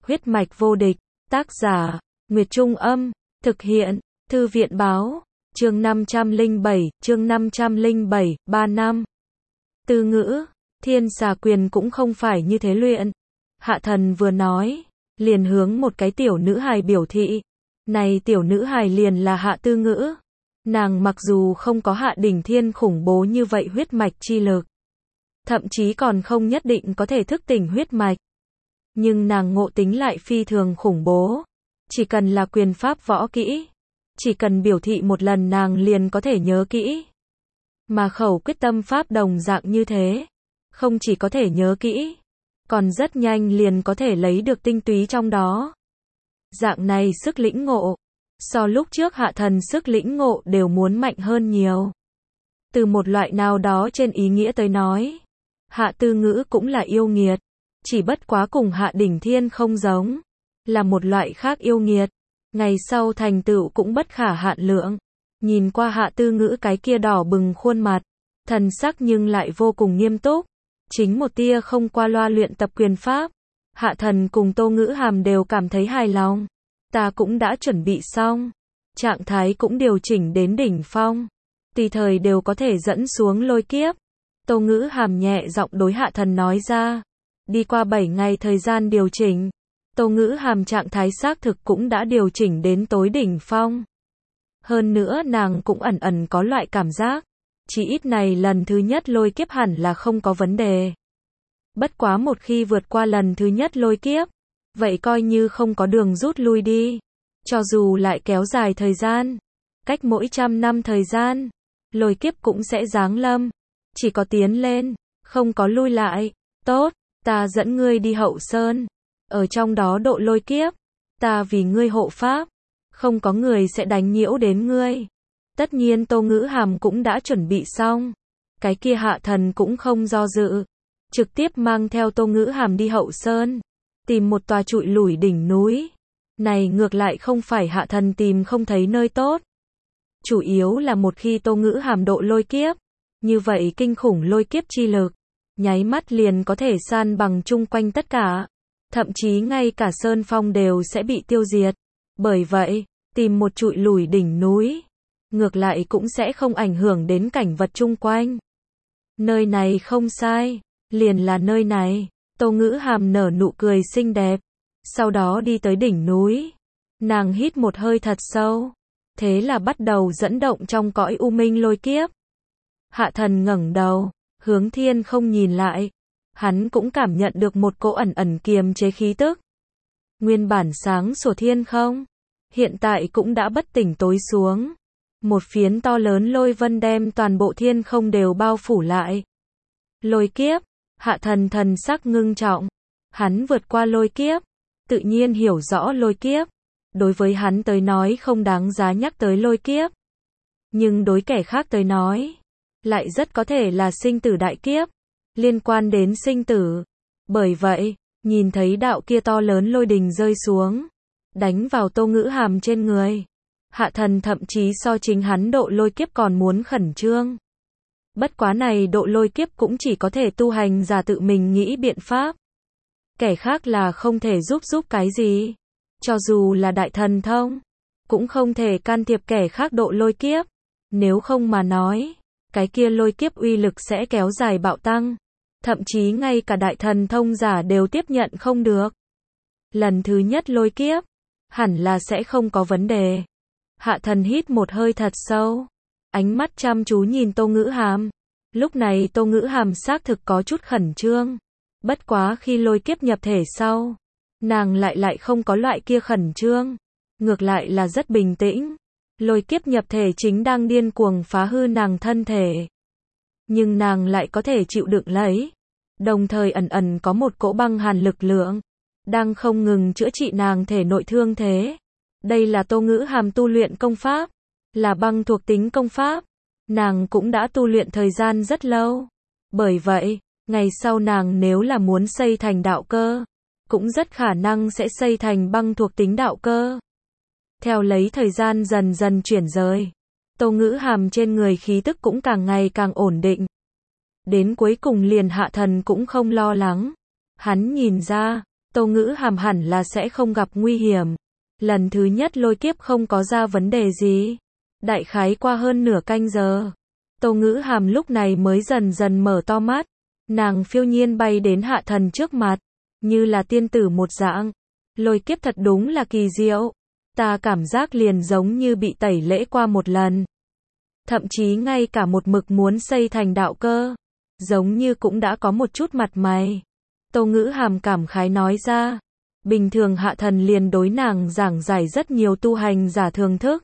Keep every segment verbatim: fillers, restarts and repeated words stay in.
Huyết mạch vô địch, tác giả, Nguyệt Trung Âm, thực hiện, Thư viện Báo, chương năm trăm lẻ bảy, chương năm trăm lẻ bảy, ba năm. Từ ngữ, thiên xà quyền cũng không phải như thế luyện. Hạ thần vừa nói, liền hướng một cái tiểu nữ hài biểu thị. Này tiểu nữ hài liền là Hạ Tư Ngữ. Nàng mặc dù không có Hạ Đỉnh Thiên khủng bố như vậy huyết mạch chi lực, thậm chí còn không nhất định có thể thức tỉnh huyết mạch, nhưng nàng ngộ tính lại phi thường khủng bố. Chỉ cần là quyền pháp võ kỹ, chỉ cần biểu thị một lần nàng liền có thể nhớ kỹ. Mà khẩu quyết tâm pháp đồng dạng như thế, không chỉ có thể nhớ kỹ, còn rất nhanh liền có thể lấy được tinh túy trong đó. Dạng này sức lĩnh ngộ, so lúc trước Hạ thần sức lĩnh ngộ đều muốn mạnh hơn nhiều. Từ một loại nào đó trên ý nghĩa tới nói, Hạ Tư Ngữ cũng là yêu nghiệt, chỉ bất quá cùng Hạ Đỉnh Thiên không giống, là một loại khác yêu nghiệt, ngày sau thành tựu cũng bất khả hạn lượng. Nhìn qua Hạ Tư Ngữ cái kia đỏ bừng khuôn mặt, thần sắc nhưng lại vô cùng nghiêm túc, chính một tia không qua loa luyện tập quyền pháp. Hạ thần cùng Tô Ngữ Hàm đều cảm thấy hài lòng. Ta cũng đã chuẩn bị xong, trạng thái cũng điều chỉnh đến đỉnh phong, tùy thời đều có thể dẫn xuống lôi kiếp. Tô Ngữ Hàm nhẹ giọng đối Hạ thần nói ra. Đi qua bảy ngày thời gian điều chỉnh, Tô Ngữ Hàm trạng thái xác thực cũng đã điều chỉnh đến tối đỉnh phong. Hơn nữa nàng cũng ẩn ẩn có loại cảm giác, chỉ ít này lần thứ nhất lôi kiếp hẳn là không có vấn đề. Bất quá một khi vượt qua lần thứ nhất lôi kiếp, vậy coi như không có đường rút lui đi. Cho dù lại kéo dài thời gian, cách mỗi trăm năm thời gian, lôi kiếp cũng sẽ giáng lâm. Chỉ có tiến lên, không có lui lại. Tốt, ta dẫn ngươi đi Hậu Sơn, ở trong đó độ lôi kiếp, ta vì ngươi hộ pháp, không có người sẽ đánh nhiễu đến ngươi. Tất nhiên Tô Ngữ Hàm cũng đã chuẩn bị xong, cái kia Hạ thần cũng không do dự, trực tiếp mang theo Tô Ngữ Hàm đi Hậu Sơn, tìm một tòa trụi lủi đỉnh núi. Này ngược lại không phải Hạ thần tìm không thấy nơi tốt, chủ yếu là một khi Tô Ngữ Hàm độ lôi kiếp, như vậy kinh khủng lôi kiếp chi lực, nháy mắt liền có thể san bằng chung quanh tất cả, thậm chí ngay cả sơn phong đều sẽ bị tiêu diệt. Bởi vậy, tìm một trụi lủi đỉnh núi, ngược lại cũng sẽ không ảnh hưởng đến cảnh vật chung quanh. Nơi này không sai, liền là nơi này. Tô Ngữ Hàm nở nụ cười xinh đẹp, sau đó đi tới đỉnh núi. Nàng hít một hơi thật sâu, thế là bắt đầu dẫn động trong cõi u minh lôi kiếp. Hạ thần ngẩng đầu, hướng thiên không nhìn lại, hắn cũng cảm nhận được một cỗ ẩn ẩn kiềm chế khí tức. Nguyên bản sáng sủa thiên không, hiện tại cũng đã bất tỉnh tối xuống. Một phiến to lớn lôi vân đem toàn bộ thiên không đều bao phủ lại. Lôi kiếp, Hạ thần thần sắc ngưng trọng, hắn vượt qua lôi kiếp, tự nhiên hiểu rõ lôi kiếp. Đối với hắn tới nói không đáng giá nhắc tới lôi kiếp, nhưng đối kẻ khác tới nói, lại rất có thể là sinh tử đại kiếp, liên quan đến sinh tử. Bởi vậy, nhìn thấy đạo kia to lớn lôi đình rơi xuống, đánh vào Tô Ngữ Hàm trên người, Hạ thần thậm chí so chính hắn độ lôi kiếp còn muốn khẩn trương. Bất quá này độ lôi kiếp cũng chỉ có thể tu hành giả tự mình nghĩ biện pháp. Kẻ khác là không thể giúp giúp cái gì. Cho dù là đại thần thông, cũng không thể can thiệp kẻ khác độ lôi kiếp. Nếu không mà nói, cái kia lôi kiếp uy lực sẽ kéo dài bạo tăng. Thậm chí ngay cả đại thần thông giả đều tiếp nhận không được. Lần thứ nhất lôi kiếp, hẳn là sẽ không có vấn đề. Hạ thần hít một hơi thật sâu, ánh mắt chăm chú nhìn Tô Ngữ Hàm. Lúc này Tô Ngữ Hàm xác thực có chút khẩn trương. Bất quá khi lôi kiếp nhập thể sau, nàng lại lại không có loại kia khẩn trương, ngược lại là rất bình tĩnh. Lôi kiếp nhập thể chính đang điên cuồng phá hư nàng thân thể, nhưng nàng lại có thể chịu đựng lấy, đồng thời ẩn ẩn có một cỗ băng hàn lực lượng, đang không ngừng chữa trị nàng thể nội thương thế. Đây là Tô Ngữ Hàm tu luyện công pháp, là băng thuộc tính công pháp, nàng cũng đã tu luyện thời gian rất lâu. Bởi vậy, ngày sau nàng nếu là muốn xây thành đạo cơ, cũng rất khả năng sẽ xây thành băng thuộc tính đạo cơ. Theo lấy thời gian dần dần chuyển rời, Tô Ngữ Hàm trên người khí tức cũng càng ngày càng ổn định. Đến cuối cùng liền Hạ thần cũng không lo lắng. Hắn nhìn ra, Tô Ngữ Hàm hẳn là sẽ không gặp nguy hiểm. Lần thứ nhất lôi kiếp không có ra vấn đề gì. Đại khái qua hơn nửa canh giờ. Tô Ngữ Hàm lúc này mới dần dần mở to mắt. Nàng phiêu nhiên bay đến Hạ Thần trước mặt. Như là tiên tử một dạng. Lôi kiếp thật đúng là kỳ diệu. Ta cảm giác liền giống như bị tẩy lễ qua một lần. Thậm chí ngay cả một mực muốn xây thành đạo cơ. Giống như cũng đã có một chút mặt mày. Tô Ngữ Hàm cảm khái nói ra. Bình thường Hạ Thần liền đối nàng giảng giải rất nhiều tu hành giả thường thức.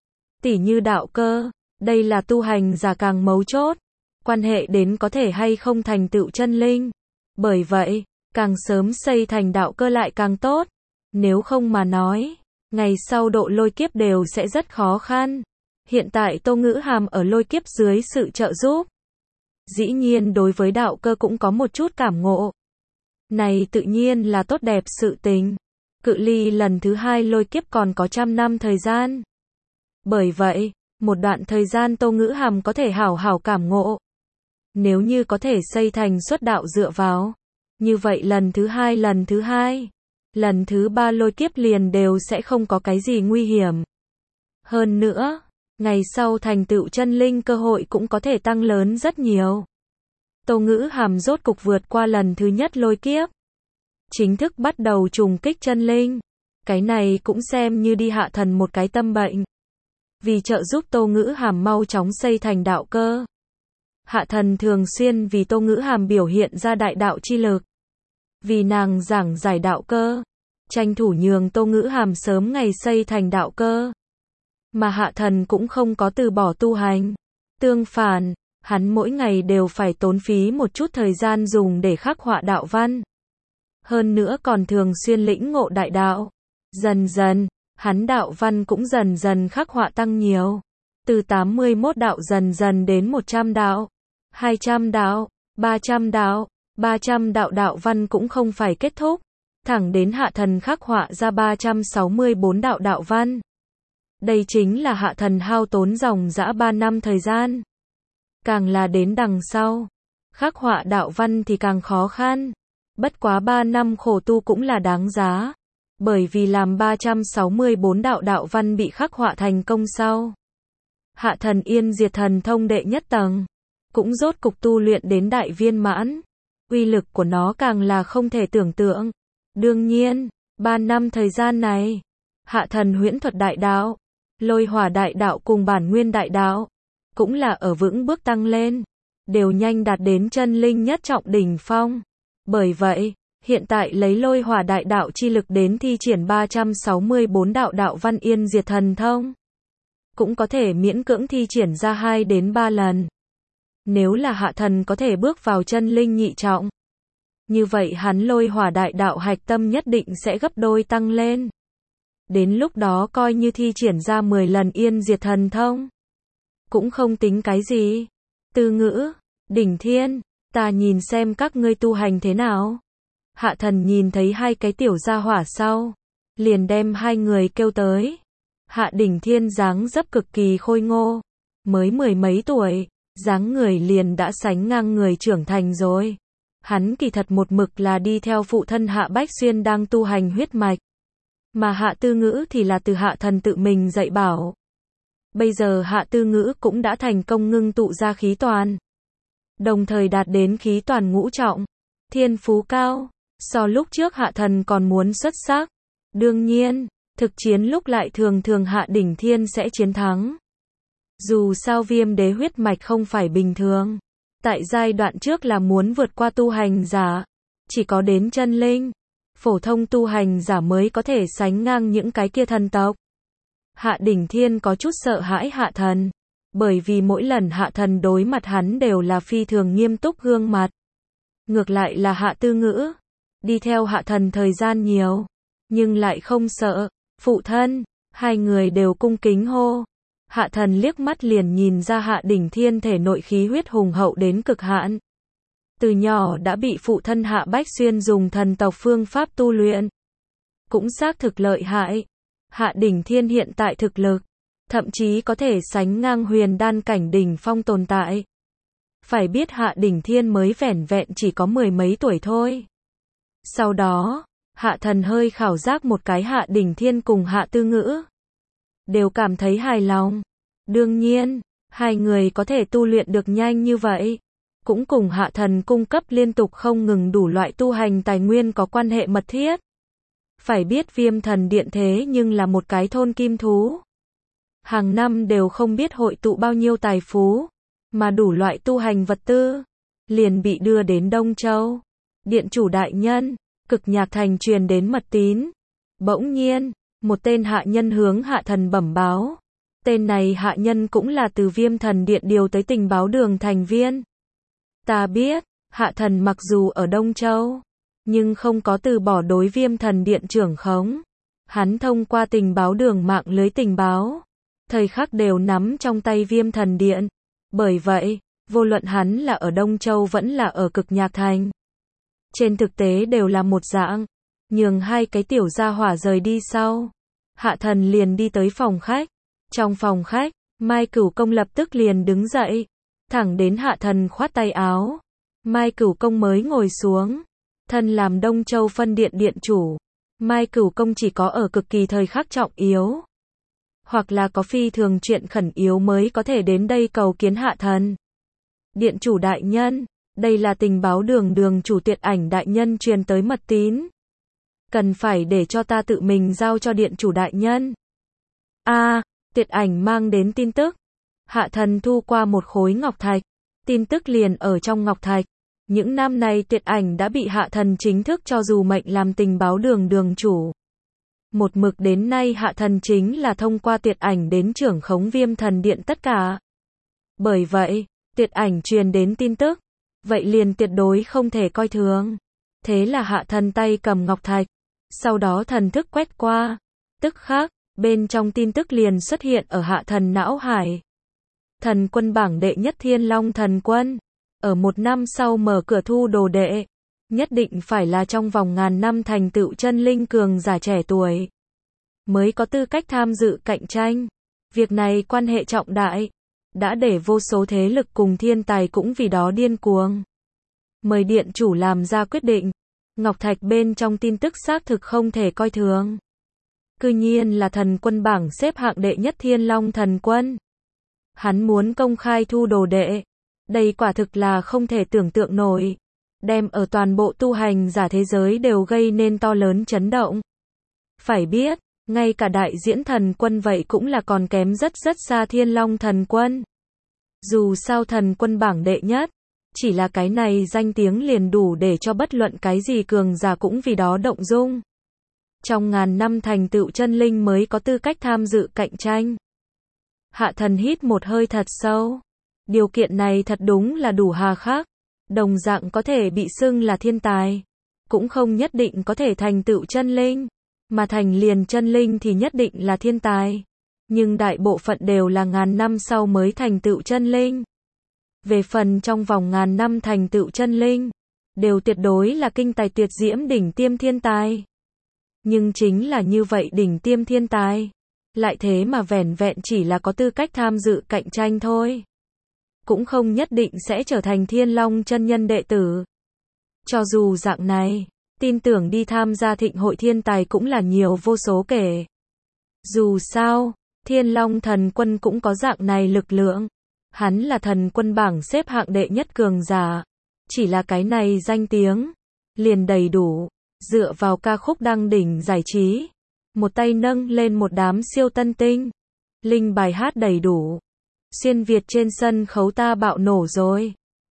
Tỉ như đạo cơ, đây là tu hành giả càng mấu chốt. Quan hệ đến có thể hay không thành tựu chân linh. Bởi vậy, càng sớm xây thành đạo cơ lại càng tốt. Nếu không mà nói, ngày sau độ lôi kiếp đều sẽ rất khó khăn. Hiện tại Tô Ngữ Hàm ở lôi kiếp dưới sự trợ giúp. Dĩ nhiên đối với đạo cơ cũng có một chút cảm ngộ. Này tự nhiên là tốt đẹp sự tình. Cự ly lần thứ hai lôi kiếp còn có trăm năm thời gian. Bởi vậy, một đoạn thời gian Tô Ngữ Hàm có thể hảo hảo cảm ngộ. Nếu như có thể xây thành xuất đạo dựa vào. Như vậy lần thứ hai lần thứ hai. Lần thứ ba lôi kiếp liền đều sẽ không có cái gì nguy hiểm. Hơn nữa, ngày sau thành tựu chân linh cơ hội cũng có thể tăng lớn rất nhiều. Tô Ngữ Hàm rốt cục vượt qua lần thứ nhất lôi kiếp. Chính thức bắt đầu trùng kích chân linh. Cái này cũng xem như đi Hạ Thần một cái tâm bệnh. Vì trợ giúp Tô Ngữ Hàm mau chóng xây thành đạo cơ. Hạ Thần thường xuyên vì Tô Ngữ Hàm biểu hiện ra đại đạo chi lực. Vì nàng giảng giải đạo cơ. Tranh thủ nhường Tô Ngữ Hàm sớm ngày xây thành đạo cơ. Mà Hạ Thần cũng không có từ bỏ tu hành. Tương phản, hắn mỗi ngày đều phải tốn phí một chút thời gian dùng để khắc họa đạo văn. Hơn nữa còn thường xuyên lĩnh ngộ đại đạo. Dần dần, hắn đạo văn cũng dần dần khắc họa tăng nhiều. Từ tám mươi mốt đạo dần dần đến một trăm đạo, hai trăm đạo, ba trăm đạo, ba trăm đạo đạo văn cũng không phải kết thúc. Thẳng đến Hạ Thần khắc họa ra ba trăm sáu mươi bốn đạo đạo văn. Đây chính là Hạ Thần hao tốn dòng dã ba năm thời gian. Càng là đến đằng sau, khắc họa đạo văn thì càng khó khăn. Bất quá ba năm khổ tu cũng là đáng giá. Bởi vì làm ba trăm sáu mươi bốn đạo đạo văn bị khắc họa thành công sau. Hạ Thần Yên Diệt Thần Thông đệ nhất tầng. Cũng rốt cục tu luyện đến đại viên mãn. Uy lực của nó càng là không thể tưởng tượng. Đương nhiên, ba năm thời gian này, Hạ Thần huyễn thuật đại đạo, lôi hỏa đại đạo cùng bản nguyên đại đạo, cũng là ở vững bước tăng lên, đều nhanh đạt đến chân linh nhất trọng đỉnh phong. Bởi vậy, hiện tại lấy lôi hỏa đại đạo chi lực đến thi triển ba trăm sáu mươi bốn đạo đạo văn Yên Diệt Thần Thông, cũng có thể miễn cưỡng thi triển ra hai đến ba lần. Nếu là Hạ Thần có thể bước vào chân linh nhị trọng, như vậy hắn lôi hỏa đại đạo hạch tâm nhất định sẽ gấp đôi tăng lên. Đến lúc đó coi như thi triển ra mười lần Yên Diệt Thần Thông, cũng không tính cái gì. Từ Ngữ, Đỉnh Thiên, ta nhìn xem các ngươi tu hành thế nào. Hạ Thần nhìn thấy hai cái tiểu gia hỏa sau, liền đem hai người kêu tới. Hạ Đỉnh Thiên dáng dấp cực kỳ khôi ngô, mới mười mấy tuổi, dáng người liền đã sánh ngang người trưởng thành rồi. Hắn kỳ thật một mực là đi theo phụ thân Hạ Bách Xuyên đang tu hành huyết mạch. Mà Hạ Tư Ngữ thì là từ Hạ Thần tự mình dạy bảo. Bây giờ Hạ Tư Ngữ cũng đã thành công ngưng tụ ra khí toàn. Đồng thời đạt đến khí toàn ngũ trọng. Thiên phú cao. So lúc trước Hạ Thần còn muốn xuất sắc. Đương nhiên, thực chiến lúc lại thường thường Hạ Đỉnh Thiên sẽ chiến thắng. Dù sao Viêm Đế huyết mạch không phải bình thường. Tại giai đoạn trước là muốn vượt qua tu hành giả. Chỉ có đến chân linh, phổ thông tu hành giả mới có thể sánh ngang những cái kia thần tộc. Hạ Đỉnh Thiên có chút sợ hãi Hạ Thần. Bởi vì mỗi lần Hạ Thần đối mặt hắn đều là phi thường nghiêm túc gương mặt. Ngược lại là Hạ Tư Ngữ. Đi theo Hạ Thần thời gian nhiều. Nhưng lại không sợ. Phụ thân, hai người đều cung kính hô. Hạ Thần liếc mắt liền nhìn ra Hạ Đỉnh Thiên thể nội khí huyết hùng hậu đến cực hạn. Từ nhỏ đã bị phụ thân Hạ Bách Xuyên dùng thần tộc phương pháp tu luyện. Cũng xác thực lợi hại. Hạ Đỉnh Thiên hiện tại thực lực, thậm chí có thể sánh ngang huyền đan cảnh đỉnh phong tồn tại. Phải biết Hạ Đỉnh Thiên mới vẻn vẹn chỉ có mười mấy tuổi thôi. Sau đó, Hạ Thần hơi khảo giác một cái Hạ Đỉnh Thiên cùng Hạ Tư Ngữ. Đều cảm thấy hài lòng. Đương nhiên, hai người có thể tu luyện được nhanh như vậy, cũng cùng Hạ Thần cung cấp liên tục không ngừng đủ loại tu hành tài nguyên có quan hệ mật thiết. Phải biết Viêm Thần Điện thế nhưng là một cái thôn kim thú. Hàng năm đều không biết hội tụ bao nhiêu tài phú, mà đủ loại tu hành vật tư, liền bị đưa đến Đông Châu. Điện chủ đại nhân, Cực Nhạc Thành truyền đến mật tín. Bỗng nhiên, một tên hạ nhân hướng Hạ Thần bẩm báo. Tên này hạ nhân cũng là từ Viêm Thần Điện điều tới tình báo đường thành viên. Ta biết, Hạ Thần mặc dù ở Đông Châu, nhưng không có từ bỏ đối Viêm Thần Điện trưởng khống. Hắn thông qua tình báo đường mạng lưới tình báo, thời khắc đều nắm trong tay Viêm Thần Điện. Bởi vậy, vô luận hắn là ở Đông Châu vẫn là ở Cực Nhạc Thành, trên thực tế đều là một dạng. Nhường hai cái tiểu gia hỏa rời đi sau, Hạ Thần liền đi tới phòng khách. Trong phòng khách, Mai Cửu Công lập tức liền đứng dậy, thẳng đến Hạ Thần khoát tay áo. Mai Cửu Công mới ngồi xuống. Thân làm Đông Châu phân điện điện chủ, Mai Cửu Công chỉ có ở cực kỳ thời khắc trọng yếu, hoặc là có phi thường chuyện khẩn yếu mới có thể đến đây cầu kiến Hạ Thần. Điện chủ đại nhân, đây là tình báo đường đường chủ Tuyệt Ảnh đại nhân truyền tới mật tín. Cần phải để cho ta tự mình giao cho điện chủ đại nhân. A, à, Tuyệt Ảnh mang đến tin tức. Hạ Thần thu qua một khối ngọc thạch. Tin tức liền ở trong ngọc thạch. Những năm này Tuyệt Ảnh đã bị Hạ Thần chính thức cho dù mệnh làm tình báo đường đường chủ. Một mực đến nay Hạ Thần chính là thông qua Tuyệt Ảnh đến trưởng khống Viêm Thần Điện tất cả. Bởi vậy, Tuyệt Ảnh truyền đến tin tức, vậy liền tuyệt đối không thể coi thường. Thế là Hạ Thần tay cầm ngọc thạch, sau đó thần thức quét qua, tức khắc, bên trong tin tức liền xuất hiện ở Hạ Thần não hải. Thần quân bảng đệ nhất Thiên Long thần quân, ở một năm sau mở cửa thu đồ đệ, nhất định phải là trong vòng ngàn năm thành tựu chân linh cường giả trẻ tuổi, mới có tư cách tham dự cạnh tranh. Việc này quan hệ trọng đại, đã để vô số thế lực cùng thiên tài cũng vì đó điên cuồng. Mời điện chủ làm ra quyết định. Ngọc Thạch bên trong tin tức xác thực không thể coi thường. Cư nhiên là thần quân bảng xếp hạng đệ nhất Thiên Long thần quân. Hắn muốn công khai thu đồ đệ. Đây quả thực là không thể tưởng tượng nổi. Đem ở toàn bộ tu hành giả thế giới đều gây nên to lớn chấn động. Phải biết, ngay cả đại diễn thần quân vậy cũng là còn kém rất rất xa Thiên Long thần quân. Dù sao thần quân bảng đệ nhất, chỉ là cái này danh tiếng liền đủ để cho bất luận cái gì cường giả cũng vì đó động dung. Trong ngàn năm thành tựu chân linh mới có tư cách tham dự cạnh tranh. Hạ Thần hít một hơi thật sâu. Điều kiện này thật đúng là đủ hà khắc. Đồng dạng có thể bị xưng là thiên tài, cũng không nhất định có thể thành tựu chân linh. Mà thành liền chân linh thì nhất định là thiên tài. Nhưng đại bộ phận đều là ngàn năm sau mới thành tựu chân linh. Về phần trong vòng ngàn năm thành tựu chân linh, đều tuyệt đối là kinh tài tuyệt diễm đỉnh tiêm thiên tài. Nhưng chính là như vậy đỉnh tiêm thiên tài, lại thế mà vẻn vẹn chỉ là có tư cách tham dự cạnh tranh thôi. Cũng không nhất định sẽ trở thành Thiên Long chân nhân đệ tử. Cho dù dạng này, tin tưởng đi tham gia thịnh hội thiên tài cũng là nhiều vô số kể. Dù sao, Thiên Long thần quân cũng có dạng này lực lượng. Hắn là thần quân bảng xếp hạng đệ nhất cường giả. Chỉ là cái này danh tiếng, liền đầy đủ. Dựa vào ca khúc đăng đỉnh giải trí, một tay nâng lên một đám siêu tân tinh. Linh bài hát đầy đủ. Xuyên Việt trên sân khấu ta bạo nổ rồi.